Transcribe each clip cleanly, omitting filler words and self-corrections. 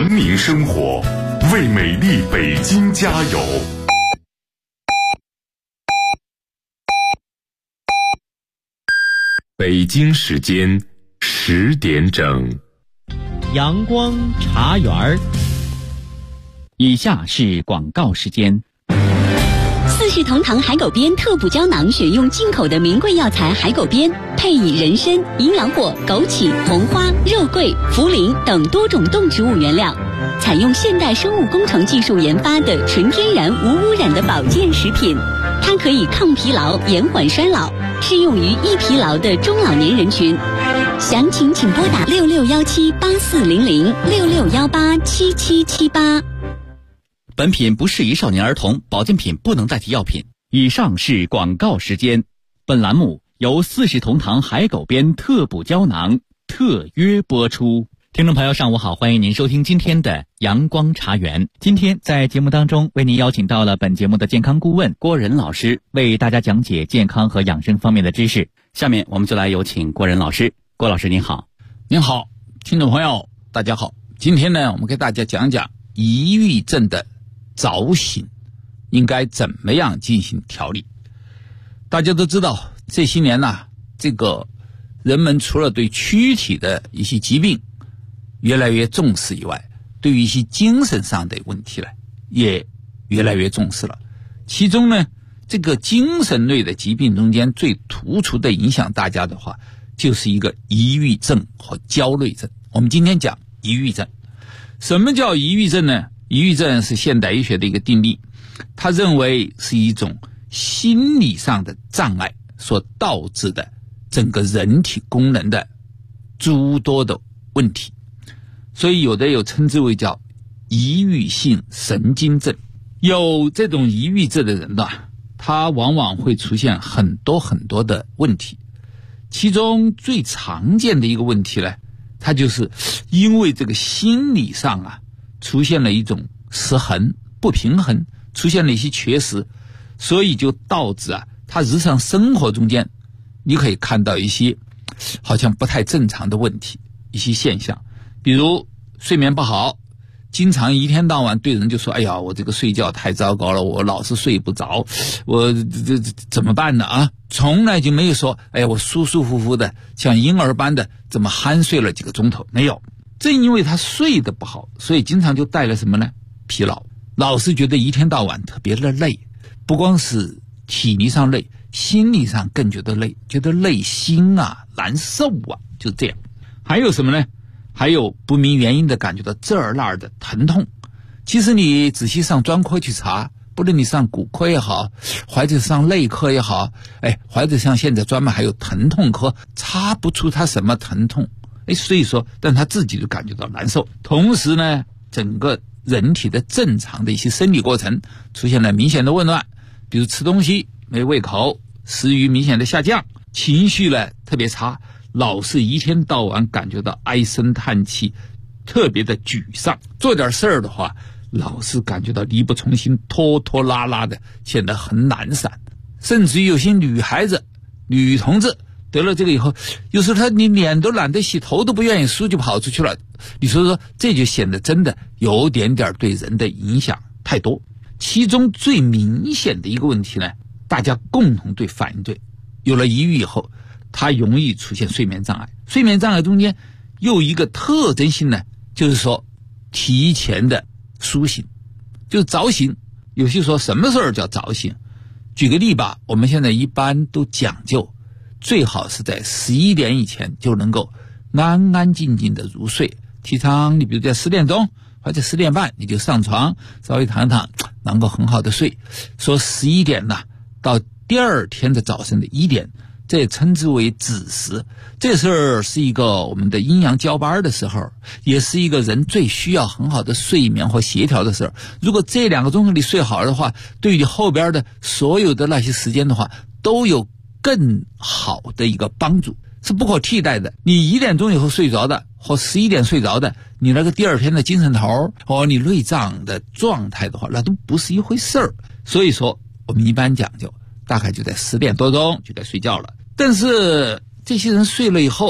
文明生活，为美丽北京加油。北京时间10点整， 阳光茶园儿。以下是广告时间。 四世同堂海狗鞭特补胶囊选用进口的名贵药材海狗鞭，配以人参、营养果、枸杞、红花、肉桂、茯苓等多种动植物原料，采用现代生物工程技术研发的纯天然无污染的保健食品。它可以抗疲劳、延缓衰老，适用于易疲劳的中老年人群。详情请拨打6617840066187778。 本品不适宜少年儿童，保健品不能代替药品。以上是广告时间。本栏目由四世同堂海狗鞭特补胶囊特约播出。听众朋友上午好，欢迎您收听今天的阳光茶园。今天在节目当中为您邀请到了本节目的健康顾问郭仁老师，为大家讲解健康和养生方面的知识。下面我们就来有请郭仁老师。郭老师您好。 您好，听众朋友大家好。今天呢，我们给大家讲讲抑郁症的早醒应该怎么样进行调理。大家都知道这些年呢，这个人们除了对躯体的一些疾病越来越重视以外，对于一些精神上的问题呢也越来越重视了。其中呢，这个精神类的疾病中间最突出的影响大家的话，就是一个抑郁症和焦虑症。我们今天讲抑郁症。什么叫抑郁症呢？抑郁症是现代医学的一个定义，他认为是一种心理上的障碍所导致的整个人体功能的诸多的问题，所以有的又称之为叫抑郁性神经症。有这种抑郁症的人呢，他往往会出现很多很多的问题，其中最常见的一个问题呢，他就是因为这个心理上出现了一种失衡、不平衡，出现了一些缺失，所以就导致他日常生活中间你可以看到一些好像不太正常的问题，一些现象，比如睡眠不好，经常一天到晚对人就说，哎呀，我这个睡觉太糟糕了，我老是睡不着，我这怎么办呢从来就没有说，哎呀，我舒舒服服的像婴儿般的怎么酣睡了几个钟头，没有。正因为他睡得不好，所以经常就带来什么呢？疲劳，老是觉得一天到晚特别的累，不光是体力上累，心理上更觉得累，觉得累心难受就这样。还有什么呢？还有不明原因的感觉到这儿那儿的疼痛。其实你仔细上专科去查，不论你上骨科也好，或者上内科也好，或者像现在专门还有疼痛科，查不出他什么疼痛，所以说但他自己就感觉到难受。同时呢，整个人体的正常的一些生理过程出现了明显的紊乱，比如吃东西没胃口，食欲明显的下降，情绪呢特别差，老是一天到晚感觉到唉声叹气，特别的沮丧，做点事儿的话老是感觉到力不从心，拖拖拉拉的，显得很懒散。甚至于有些女孩子、女同志得了这个以后，有时候她你脸都懒得洗，头都不愿意梳就跑出去了，你说这就显得真的有点对人的影响太多。其中最明显的一个问题呢，大家共同对反应对，有了抑郁以后，它容易出现睡眠障碍。睡眠障碍中间又一个特征性呢，就是说提前的苏醒，就是早醒。有些说什么时候叫早醒？举个例吧，我们现在一般都讲究最好是在11点以前就能够安安静静的入睡，提倡你比如在10点钟或者10点半你就上床稍微躺躺，能够很好的睡。说11点到第二天的早晨的1点，这也称之为子时，这时候是一个我们的阴阳交班的时候，也是一个人最需要很好的睡眠和协调的时候。如果这2个钟头你睡好了的话，对于后边的所有的那些时间的话都有更好的一个帮助，是不可替代的。你1点钟以后睡着的和11点睡着的，你那个第二天的精神头和你内脏的状态的话，那都不是一回事儿。所以说我们一般讲究大概就在10点多钟就该睡觉了。但是这些人睡了以后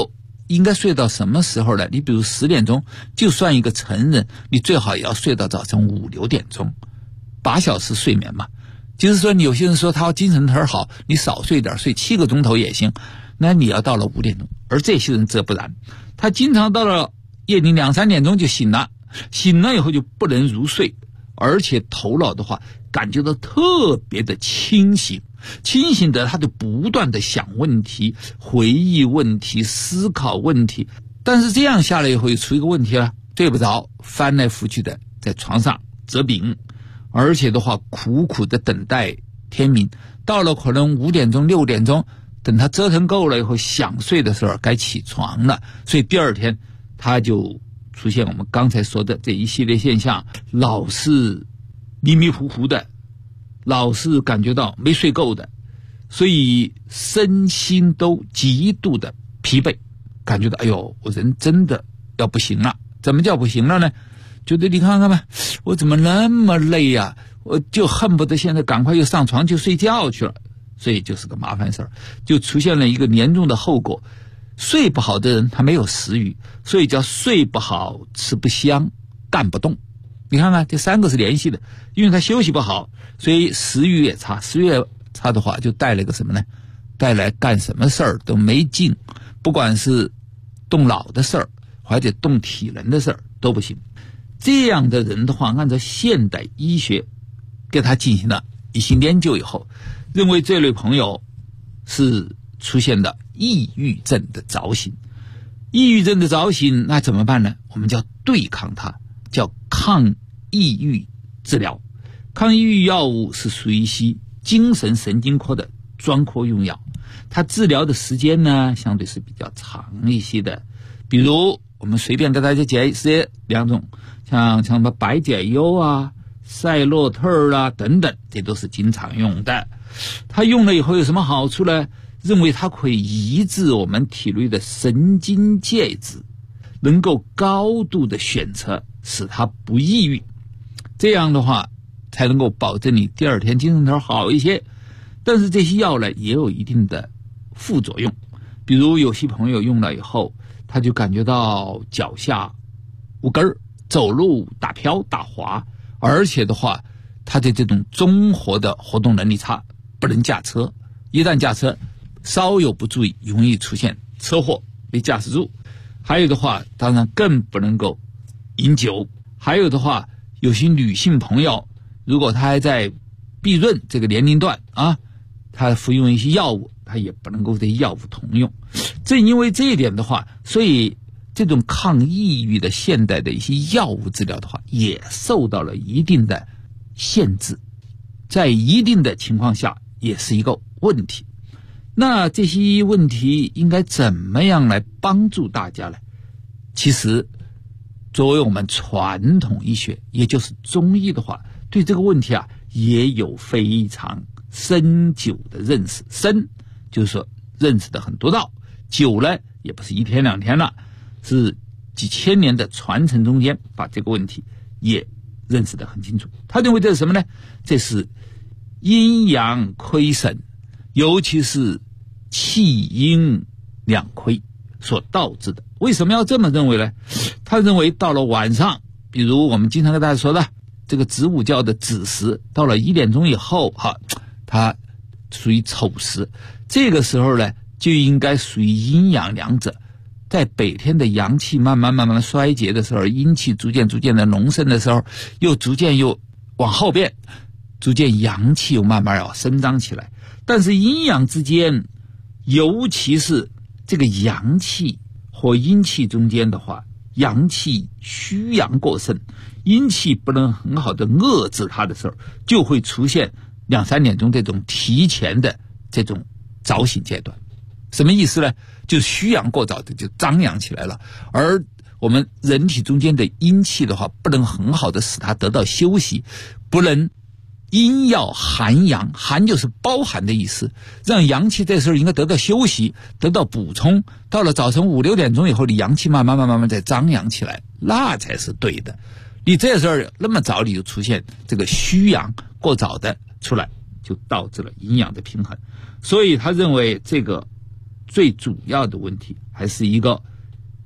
应该睡到什么时候呢？你比如10点钟，就算一个成人，你最好也要睡到早晨5、6点钟，8小时睡眠嘛。就是说，你有些人说他精神头好，你少睡点，睡7个钟头也行，那你要到了5点钟。而这些人则不然，他经常到了夜里2、3点钟就醒了，醒了以后就不能入睡，而且头脑的话感觉到特别的清醒的他就不断的想问题，回忆问题，思考问题。但是这样下来以后又出一个问题了，睡不着，翻来覆去的在床上折饼，而且的话苦苦的等待天明，到了可能5点钟、6点钟，等他折腾够了以后想睡的时候该起床了，所以第二天他就出现我们刚才说的这一系列现象，老是迷迷糊糊的，老是感觉到没睡够的，所以身心都极度的疲惫，感觉到哎呦，我人真的要不行了。怎么叫不行了呢？觉得你看看吧，我怎么那么累呀，我就恨不得现在赶快又上床去睡觉去了。所以就是个麻烦事儿，就出现了一个严重的后果。睡不好的人他没有食欲，所以叫睡不好，吃不香，干不动。你看看这3个是联系的，因为他休息不好，所以食欲也差，食欲也差的话就带来个什么呢？带来干什么事儿都没劲，不管是动脑的事儿或者动体能的事儿都不行。这样的人的话，按照现代医学给他进行了一些研究以后，认为这类朋友是出现了抑郁症的早醒。抑郁症的早醒那怎么办呢？我们叫对抗它，叫抗抑郁治疗。抗抑郁药物是属于一些精神神经科的专科用药，它治疗的时间呢相对是比较长一些的。比如我们随便给大家解释2种，像什么白解忧啊、赛洛特啊等等，这都是经常用的。它用了以后有什么好处呢？认为它可以抑制我们体内的神经介质，能够高度的选择，使它不抑郁。这样的话才能够保证你第二天精神头好一些。但是这些药呢也有一定的副作用，比如有些朋友用了以后，他就感觉到脚下无根儿，走路大飘大滑，而且的话他的这种综合的活动能力差，不能驾车，一旦驾车稍有不注意容易出现车祸被驾驶住。还有的话当然更不能够饮酒。还有的话有些女性朋友如果她还在避孕这个年龄段啊，她服用一些药物，她也不能够这些药物同用。正因为这一点的话，所以这种抗抑郁的现代的一些药物治疗的话也受到了一定的限制，在一定的情况下也是一个问题。那这些问题应该怎么样来帮助大家呢？其实作为我们传统医学也就是中医的话，对这个问题啊也有非常深久的认识。深就是说认识的很多道，久了也不是1天2天了，是几千年的传承中间把这个问题也认识得很清楚。他认为这是什么呢？这是阴阳亏损，尤其是气阴两亏所导致的。为什么要这么认为呢？他认为到了晚上，比如我们经常跟大家说的这个子午觉的子时，到了1点钟以后它属于丑时，这个时候呢就应该属于阴阳两者。在北天的阳气慢慢衰竭的时候，阴气逐渐的浓盛的时候，又逐渐往后变，逐渐阳气又慢慢要生长起来。但是阴阳之间，尤其是这个阳气和阴气中间的话，阳气虚阳过盛，阴气不能很好的遏制它的时候，就会出现2、3点钟这种提前的这种早醒阶段。什么意思呢？就是虚阳过早的就张扬起来了，而我们人体中间的阴气的话，不能很好的使它得到休息，不能阴要含阳，含就是包含的意思，让阳气这时候应该得到休息，得到补充。到了早晨5、6点钟以后，你阳气慢慢再张扬起来，那才是对的。你这时候那么早你就出现这个虚阳过早的出来，就导致了阴阳的平衡。所以他认为这个最主要的问题还是一个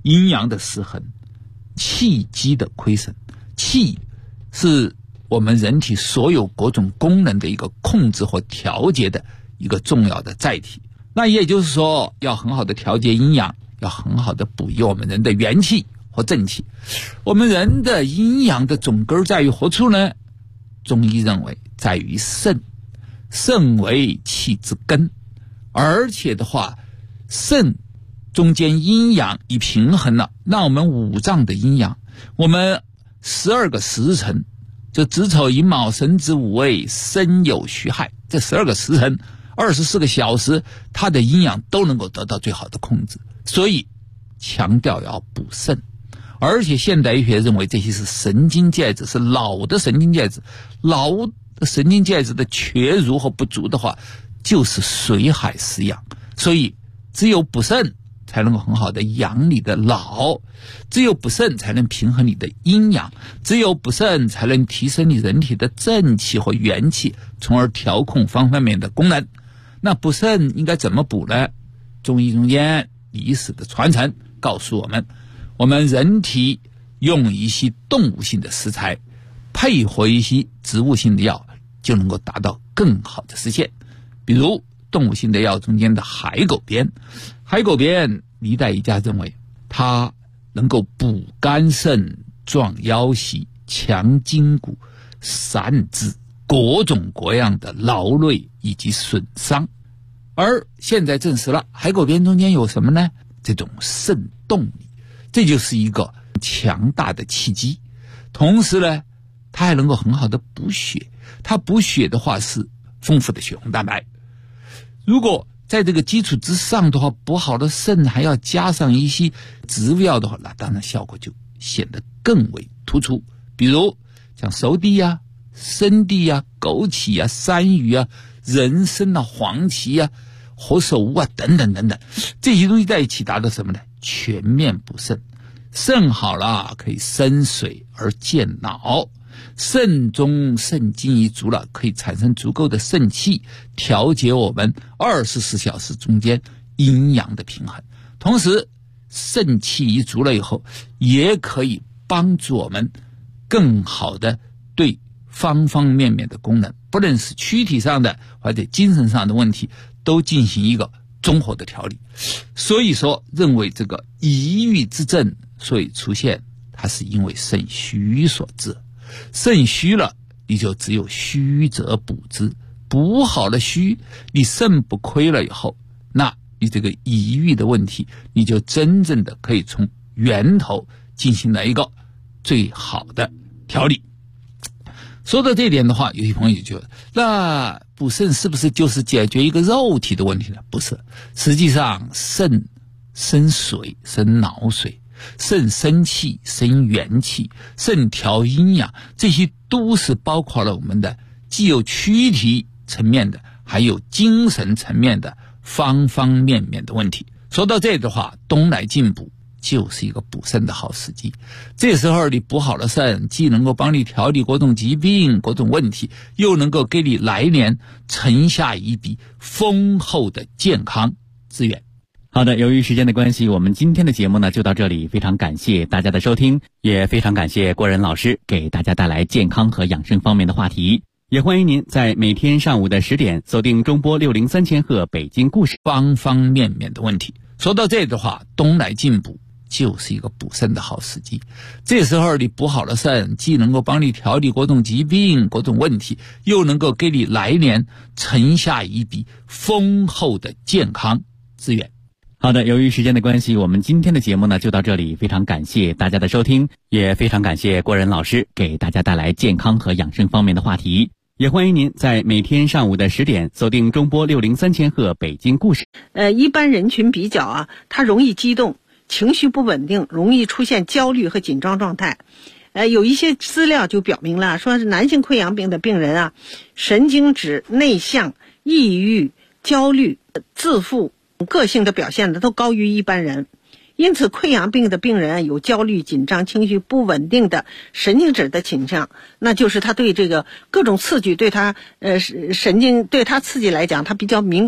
阴阳的失衡，气机的亏损。气是我们人体所有各种功能的一个控制和调节的一个重要的载体。那也就是说，要很好的调节阴阳，要很好的补益我们人的元气和正气。我们人的阴阳的总根在于何处呢？中医认为在于肾，肾为气之根，而且的话，肾中间阴阳一平衡了，那我们五脏的阴阳，我们12个时辰，就子丑寅卯申子午未申酉戌亥，这12个时辰24个小时，它的阴阳都能够得到最好的控制。所以强调要补肾，而且现代医学认为这些是神经介质，是老的神经介质。老的神经介质的缺如和不足的话，就是水海失养。所以只有补肾才能够很好的养你的老，只有补肾才能平衡你的阴阳，只有补肾才能提升你人体的正气和元气，从而调控方方面面的功能。那补肾应该怎么补呢？中医中间历史的传承告诉我们，我们人体用一些动物性的食材配合一些植物性的药，就能够达到更好的实现。比如动物性的药中间的海狗鞭，海狗鞭历代医家认为它能够补肝肾、壮腰膝、强筋骨、散治各种各样的劳累以及损伤。而现在证实了海狗鞭中间有什么呢？这种肾动力，这就是一个强大的气机。同时呢，它还能够很好的补血，它补血的话是丰富的血红蛋白。如果在这个基础之上的话，补好了肾还要加上一些植物药的话，那当然效果就显得更为突出。比如像熟地啊、生地啊、枸杞啊、山芋啊、人参啊、黄芪啊、何首乌啊等等等等，这些东西在一起达到什么呢？全面补肾。肾好了可以生水而健脑，肾中肾精一足了，可以产生足够的肾气，调节我们24小时中间阴阳的平衡。同时肾气一足了以后，也可以帮助我们更好的对方方面面的功能，不论是躯体上的或者精神上的问题，都进行一个综合的调理。所以说认为这个抑郁之症所以出现，它是因为肾虚所致。肾虚了，你就只有虚则补之，补好了虚，你肾不亏了以后，那你这个抑郁的问题，你就真正的可以从源头进行了一个最好的调理。说到这点的话，有些朋友就觉得，那补肾是不是就是解决一个肉体的问题呢？不是，实际上肾生水，生脑水，肾生气，生元气，肾调阴阳，这些都是包括了我们的既有躯体层面的，还有精神层面的方方面面的问题。说到这的话，冬来进补就是一个补肾的好时机。这时候你补好了肾，既能够帮你调理各种疾病、各种问题，又能够给你来年存下一笔丰厚的健康资源。 好的，由于时间的关系，我们今天的节目呢就到这里，非常感谢大家的收听，也非常感谢郭仁老师给大家带来健康和养生方面的话题。也欢迎您在每天上午的10点锁定中波603赫北京故事， 方方面面的问题。说到这的话，冬来进补就是一个补肾的好时机。这时候你补好了肾，既能够帮你调理各种疾病、各种问题，又能够给你来年存下一笔丰厚的健康资源。 好的，由于时间的关系，我们今天的节目呢就到这里，非常感谢大家的收听，也非常感谢郭仁老师给大家带来健康和养生方面的话题。也欢迎您在每天上午的10点锁定中波603赫北京故事。 一般人群比较啊，他容易激动，情绪不稳定，容易出现焦虑和紧张状态。有一些资料就表明了，说是男性溃疡病的病人啊，神经质、内向、抑郁、焦虑、自负个性的表现的都高于一般人。因此溃疡病的病人有焦虑、紧张、情绪不稳定的神经质的倾向，那就是他对这个各种刺激对他神经对他刺激来讲他比较敏感，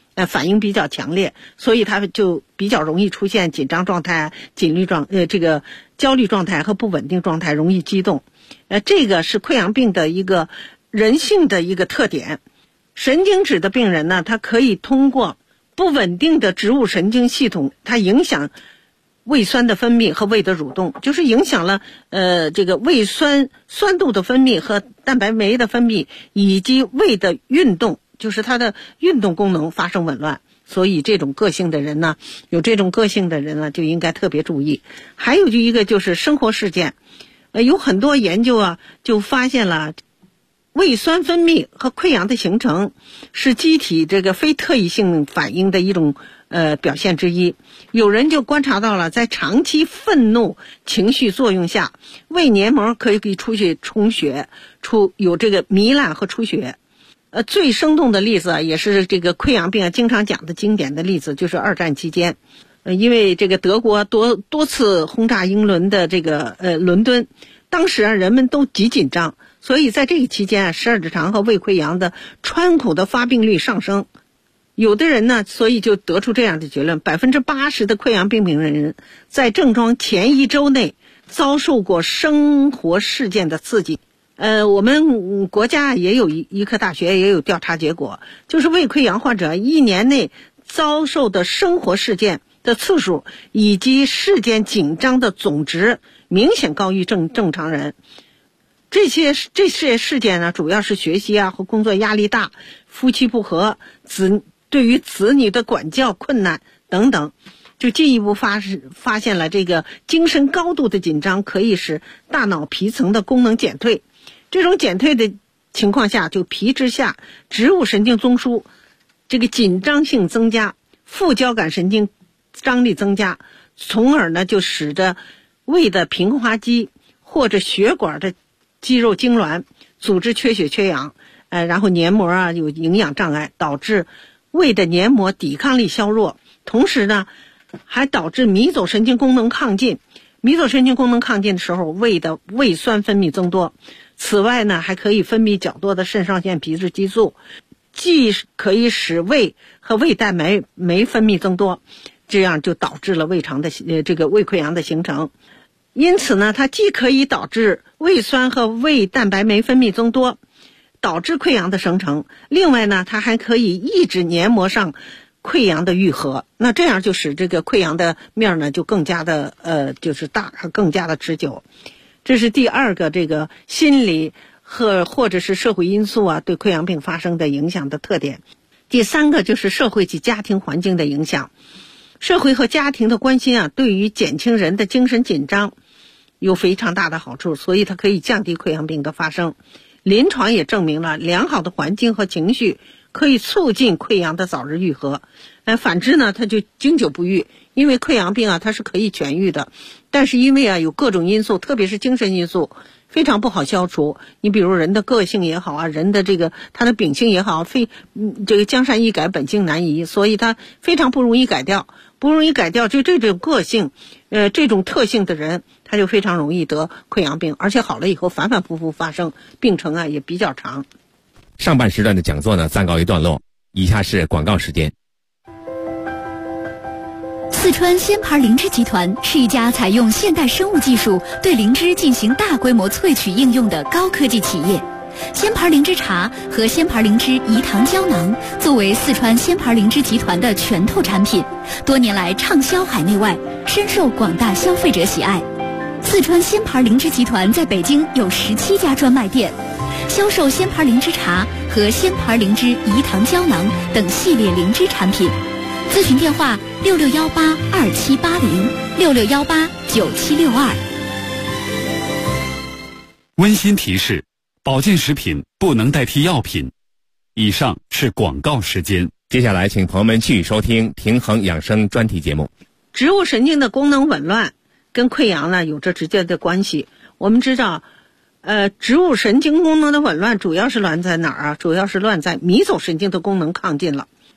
反应比较强烈，所以它就比较容易出现紧张状态、这个焦虑状态和不稳定状态，容易激动。这个是溃疡病的一个人性的一个特点。神经质的病人呢，他可以通过不稳定的植物神经系统，它影响胃酸的分泌和胃的蠕动，就是影响了这个胃酸度的分泌和蛋白酶的分泌，以及胃的运动，就是它的运动功能发生紊乱。所以这种个性的人呢，有这种个性的人呢，就应该特别注意。还有一个就是生活事件，有很多研究啊，就发现了胃酸分泌和溃疡的形成是机体这个非特异性反应的一种表现之一。有人就观察到了，在长期愤怒情绪作用下，胃黏膜可以出去充血，有这个糜烂和出血。最生动的例子啊，也是这个溃疡病经常讲的经典的例子，就是二战期间，因为这个德国多次轰炸英伦的这个伦敦，当时啊人们都极紧张，所以在这个期间啊，十二指肠和胃溃疡的穿孔的发病率上升。有的人呢，所以就得出这样的结论：80%的溃疡病人在症状前1周内遭受过生活事件的刺激。我们国家也有医科大学也有调查结果，就是胃溃疡患者1年内遭受的生活事件的次数以及事件紧张的总值明显高于正常人。这些事件呢，主要是学习啊和工作压力大、夫妻不和、对于子女的管教困难等等，就进一步发现了这个精神高度的紧张可以使大脑皮层的功能减退。这种减退的情况下，就皮质下植物神经中枢这个紧张性增加，副交感神经张力增加，从而呢就使得胃的平滑肌或者血管的肌肉痉挛，组织缺血缺氧，然后黏膜啊有营养障碍，导致胃的黏膜抵抗力削弱，同时呢还导致迷走神经功能亢进。迷走神经功能亢进的时候，胃的胃酸分泌增多。此外呢，还可以分泌较多的肾上腺皮质激素，既可以使胃和胃蛋白酶分泌增多，这样就导致了胃肠的这个胃溃疡的形成。因此呢，它既可以导致胃酸和胃蛋白酶分泌增多，导致溃疡的生成，另外呢，它还可以抑制黏膜上溃疡的愈合，那这样就使这个溃疡的面呢就更加的就是大，更加的持久。这是第二个这个心理或者是社会因素啊对溃疡病发生的影响的特点。第三个就是社会及家庭环境的影响。社会和家庭的关心啊，对于减轻人的精神紧张有非常大的好处，所以它可以降低溃疡病的发生。临床也证明了良好的环境和情绪可以促进溃疡的早日愈合。反之呢，它就经久不愈，因为溃疡病啊它是可以痊愈的，但是因为啊有各种因素，特别是精神因素非常不好消除。你比如人的个性也好啊，人的这个他的秉性也好，这个江山易改本性难移，所以它非常不容易改掉。就这种个性这种特性的人，他就非常容易得溃疡病，而且好了以后反反复复发生，病程啊也比较长。 上半时段的讲座呢暂告一段落，以下是广告时间。 四川仙牌灵芝集团是一家采用现代生物技术对灵芝进行大规模萃取应用的高科技企业。仙牌灵芝茶和仙牌灵芝饴糖胶囊作为四川仙牌灵芝集团的拳头产品，多年来畅销海内外，深受广大消费者喜爱。四川仙牌灵芝集团在北京有17家专卖店，销售仙牌灵芝茶和仙牌灵芝饴糖胶囊等系列灵芝产品。咨询电话66182780，66189762。 温馨提示：保健食品不能代替药品。以上是广告时间。 接下来请朋友们继续收听平衡养生专题节目。 植物神经的功能紊乱跟溃疡呢有着直接的关系。我们知道植物神经功能的紊乱主要是乱在哪儿啊？主要是乱在迷走神经的功能亢进了。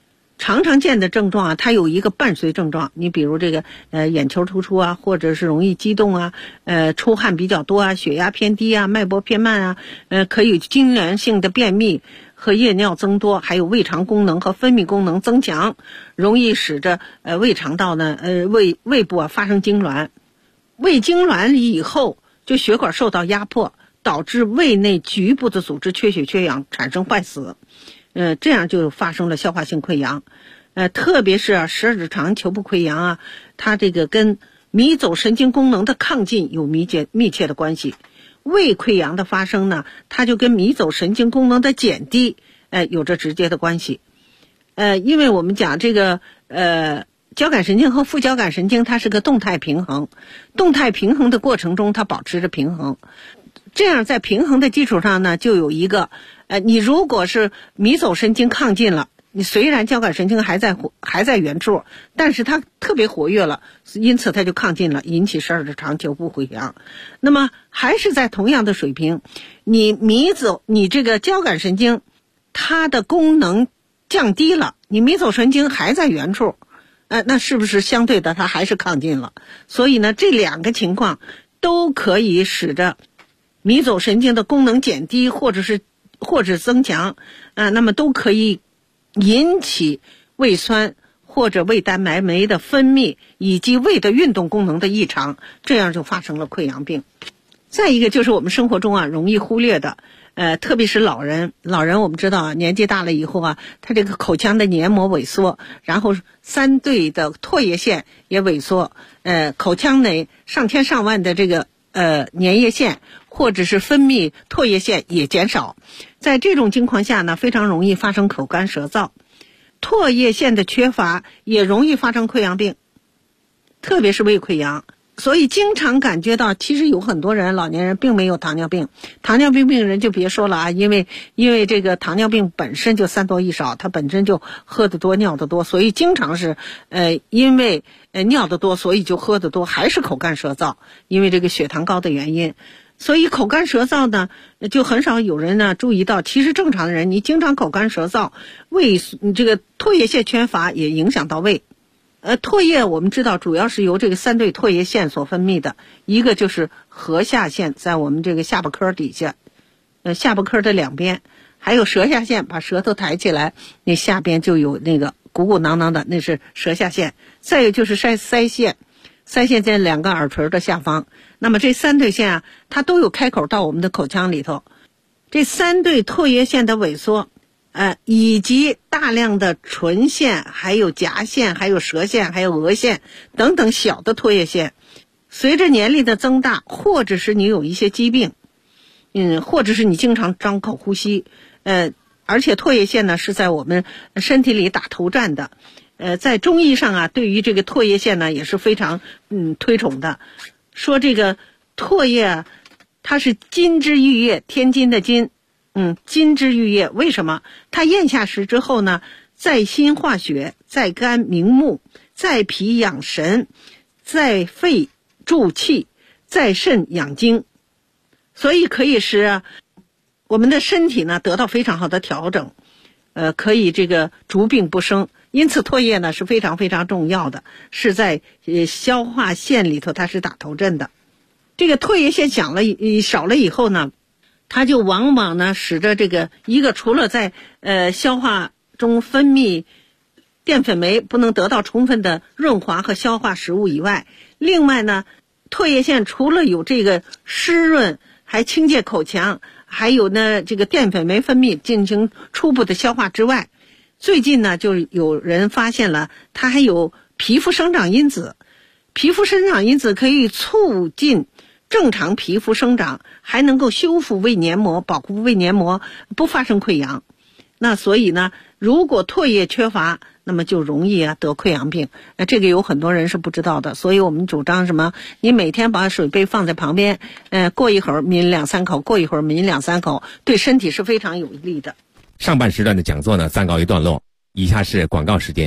常常见的症状啊，它有一个伴随症状，你比如这个眼球突出啊，或者是容易激动啊，出汗比较多啊，血压偏低啊，脉搏偏慢啊，可以痉挛性的便秘和夜尿增多，还有胃肠功能和分泌功能增强，容易使着胃肠道呢胃部啊发生痉挛，胃痉挛以后就血管受到压迫，导致胃内局部的组织缺血缺氧，产生坏死。这样就发生了消化性溃疡，特别是十二指肠球部溃疡啊，它这个跟迷走神经功能的亢进有密切的关系。胃溃疡的发生呢，它就跟迷走神经功能的减低，有着直接的关系。因为我们讲这个交感神经和副交感神经它是个动态平衡，动态平衡的过程中它保持着平衡。这样在平衡的基础上呢，就有一个你如果是迷走神经亢进了，你虽然交感神经还在原处，但是它特别活跃了，因此它就亢进了，引起十二指肠球部溃疡。那么还是在同样的水平，你这个交感神经它的功能降低了，你迷走神经还在原处，那是不是相对的它还是亢进了？所以呢，这两个情况都可以使得迷走神经的功能减低或者增强，那么都可以引起胃酸或者胃蛋白酶的分泌以及胃的运动功能的异常，这样就发生了溃疡病。再一个就是我们生活中啊容易忽略的，特别是老人我们知道啊，年纪大了以后啊，他这个口腔的黏膜萎缩，然后三对的唾液腺也萎缩，口腔内上千上万的这个粘液腺或者是分泌唾液腺也减少，在这种情况下呢，非常容易发生口干舌燥，唾液腺的缺乏也容易发生溃疡病，特别是胃溃疡。所以经常感觉到，其实有很多人老年人并没有糖尿病，糖尿病病人就别说了啊，因为这个糖尿病本身就3多1少，它本身就喝得多尿得多，所以经常是因为尿得多，所以就喝得多，还是口干舌燥，因为这个血糖高的原因。所以口干舌燥呢，就很少有人呢注意到，其实正常的人你经常口干舌燥，这个唾液腺缺乏也影响到胃。唾液我们知道主要是由这个3对唾液腺所分泌的，一个就是颌下腺，在我们这个下巴颏底下，下巴颏的两边，还有舌下腺，把舌头抬起来，那下边就有那个鼓鼓囊囊的，那是舌下腺。再有就是腮腺，腮腺在2个耳垂的下方。那么这3对腺啊，它都有开口到我们的口腔里头。这3对唾液腺的萎缩，以及大量的唇腺，还有颊腺，还有舌腺，还有额腺等等小的唾液腺，随着年龄的增大，或者是你有一些疾病，或者是你经常张口呼吸，而且唾液腺呢是在我们身体里打头阵的，在中医上啊，对于这个唾液腺呢也是非常推崇的，说这个唾液啊，它是金之玉液，天金的金。金之玉液，为什么？它咽下食之后呢，在心化血，在肝明目，在脾养神，在肺助气，在肾养精，所以可以使我们的身体呢得到非常好的调整，可以这个逐病不生。因此唾液呢是非常非常重要的，是在消化腺里头它是打头阵的。这个唾液腺少了以后呢，它就往往呢使得这个一个除了在消化中分泌淀粉酶不能得到充分的润滑和消化食物以外，另外呢唾液腺除了有这个湿润还清洁口腔，还有呢这个淀粉酶分泌进行初步的消化之外，最近呢就有人发现了它还有皮肤生长因子。皮肤生长因子可以促进正常皮肤生长，还能够修复胃黏膜，保护胃黏膜不发生溃疡。那所以呢，如果唾液缺乏，那么就容易得溃疡病。这个有很多人是不知道的，所以我们主张什么？你每天把水杯放在旁边，过一会儿抿2-3口，过一会儿抿2-3口，对身体是非常有利的。 上半时段的讲座呢暂告一段落，以下是广告时间。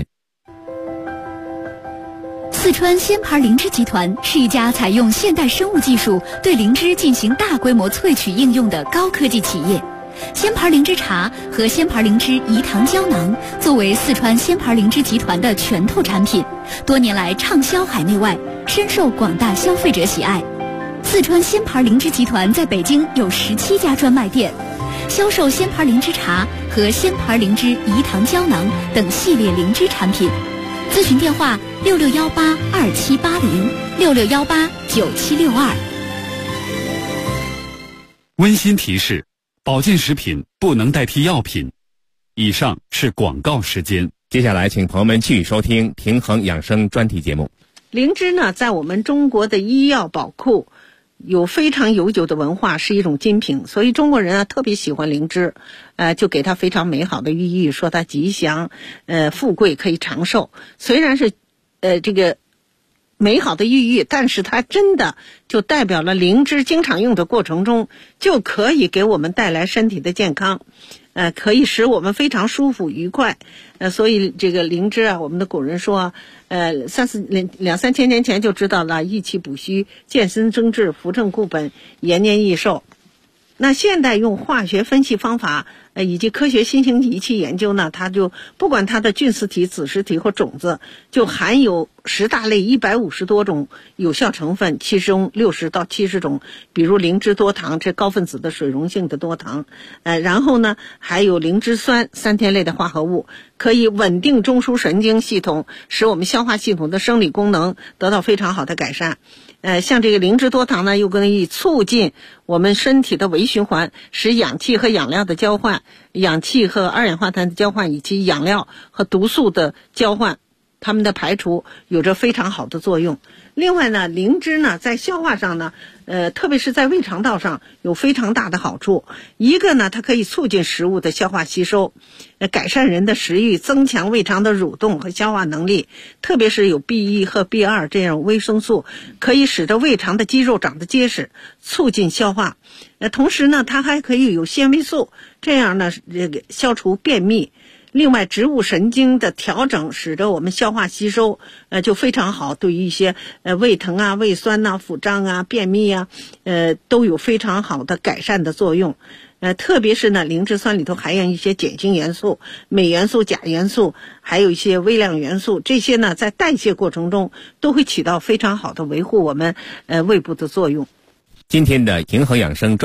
四川仙牌灵芝集团是一家采用现代生物技术对灵芝进行大规模萃取应用的高科技企业。 仙牌灵芝茶和仙牌灵芝饴糖胶囊作为四川仙牌灵芝集团的拳头产品，多年来畅销海内外，深受广大消费者喜爱。四川仙牌灵芝集团在北京有17家专卖店，销售仙牌灵芝茶和仙牌灵芝饴糖胶囊等系列灵芝产品。咨询电话6618278066189762。 温馨提示：保健食品不能代替药品。以上是广告时间。 接下来，请朋友们继续收听平衡养生专题节目。 灵芝呢，在我们中国的医药宝库有非常悠久的文化，是一种精品，所以中国人啊特别喜欢灵芝，就给它非常美好的寓意，说它吉祥，富贵，可以长寿。虽然是这个美好的寓意，但是它真的就代表了灵芝经常用的过程中就可以给我们带来身体的健康，可以使我们非常舒服愉快。所以这个灵芝啊，我们的古人说两三千年前就知道了，益气补虚，健身增智，扶正固本，延年益寿。那现代用化学分析方法以及科学新型仪器研究呢，它就不管它的菌丝体、子实体或种子，就含有10大类150多种有效成分，其中60到70种，比如灵芝多糖，这高分子的水溶性的多糖，然后呢还有灵芝酸3萜类的化合物，可以稳定中枢神经系统，使我们消化系统的生理功能得到非常好的改善。像这个灵芝多糖呢，又可以促进我们身体的微循环，使氧气和养料的交换，氧气和二氧化碳的交换，以及养料和毒素的交换，它们的排除有着非常好的作用。另外呢，灵芝呢在消化上呢，特别是在胃肠道上有非常大的好处。一个呢，它可以促进食物的消化吸收，改善人的食欲，增强胃肠的蠕动和消化能力。特别是有 B1 和 B2 这样维生素，可以使得胃肠的肌肉长得结实，促进消化。同时呢，它还可以有纤维素，这样呢，这个消除便秘。另外，植物神经的调整使得我们消化吸收就非常好，对于一些胃疼啊、胃酸呐、腹胀啊、便秘啊，都有非常好的改善的作用。特别是呢，灵芝酸里头含有一些碱性元素、镁元素、钾元素，还有一些微量元素，这些呢在代谢过程中都会起到非常好的维护我们胃部的作用。 今天的平衡养生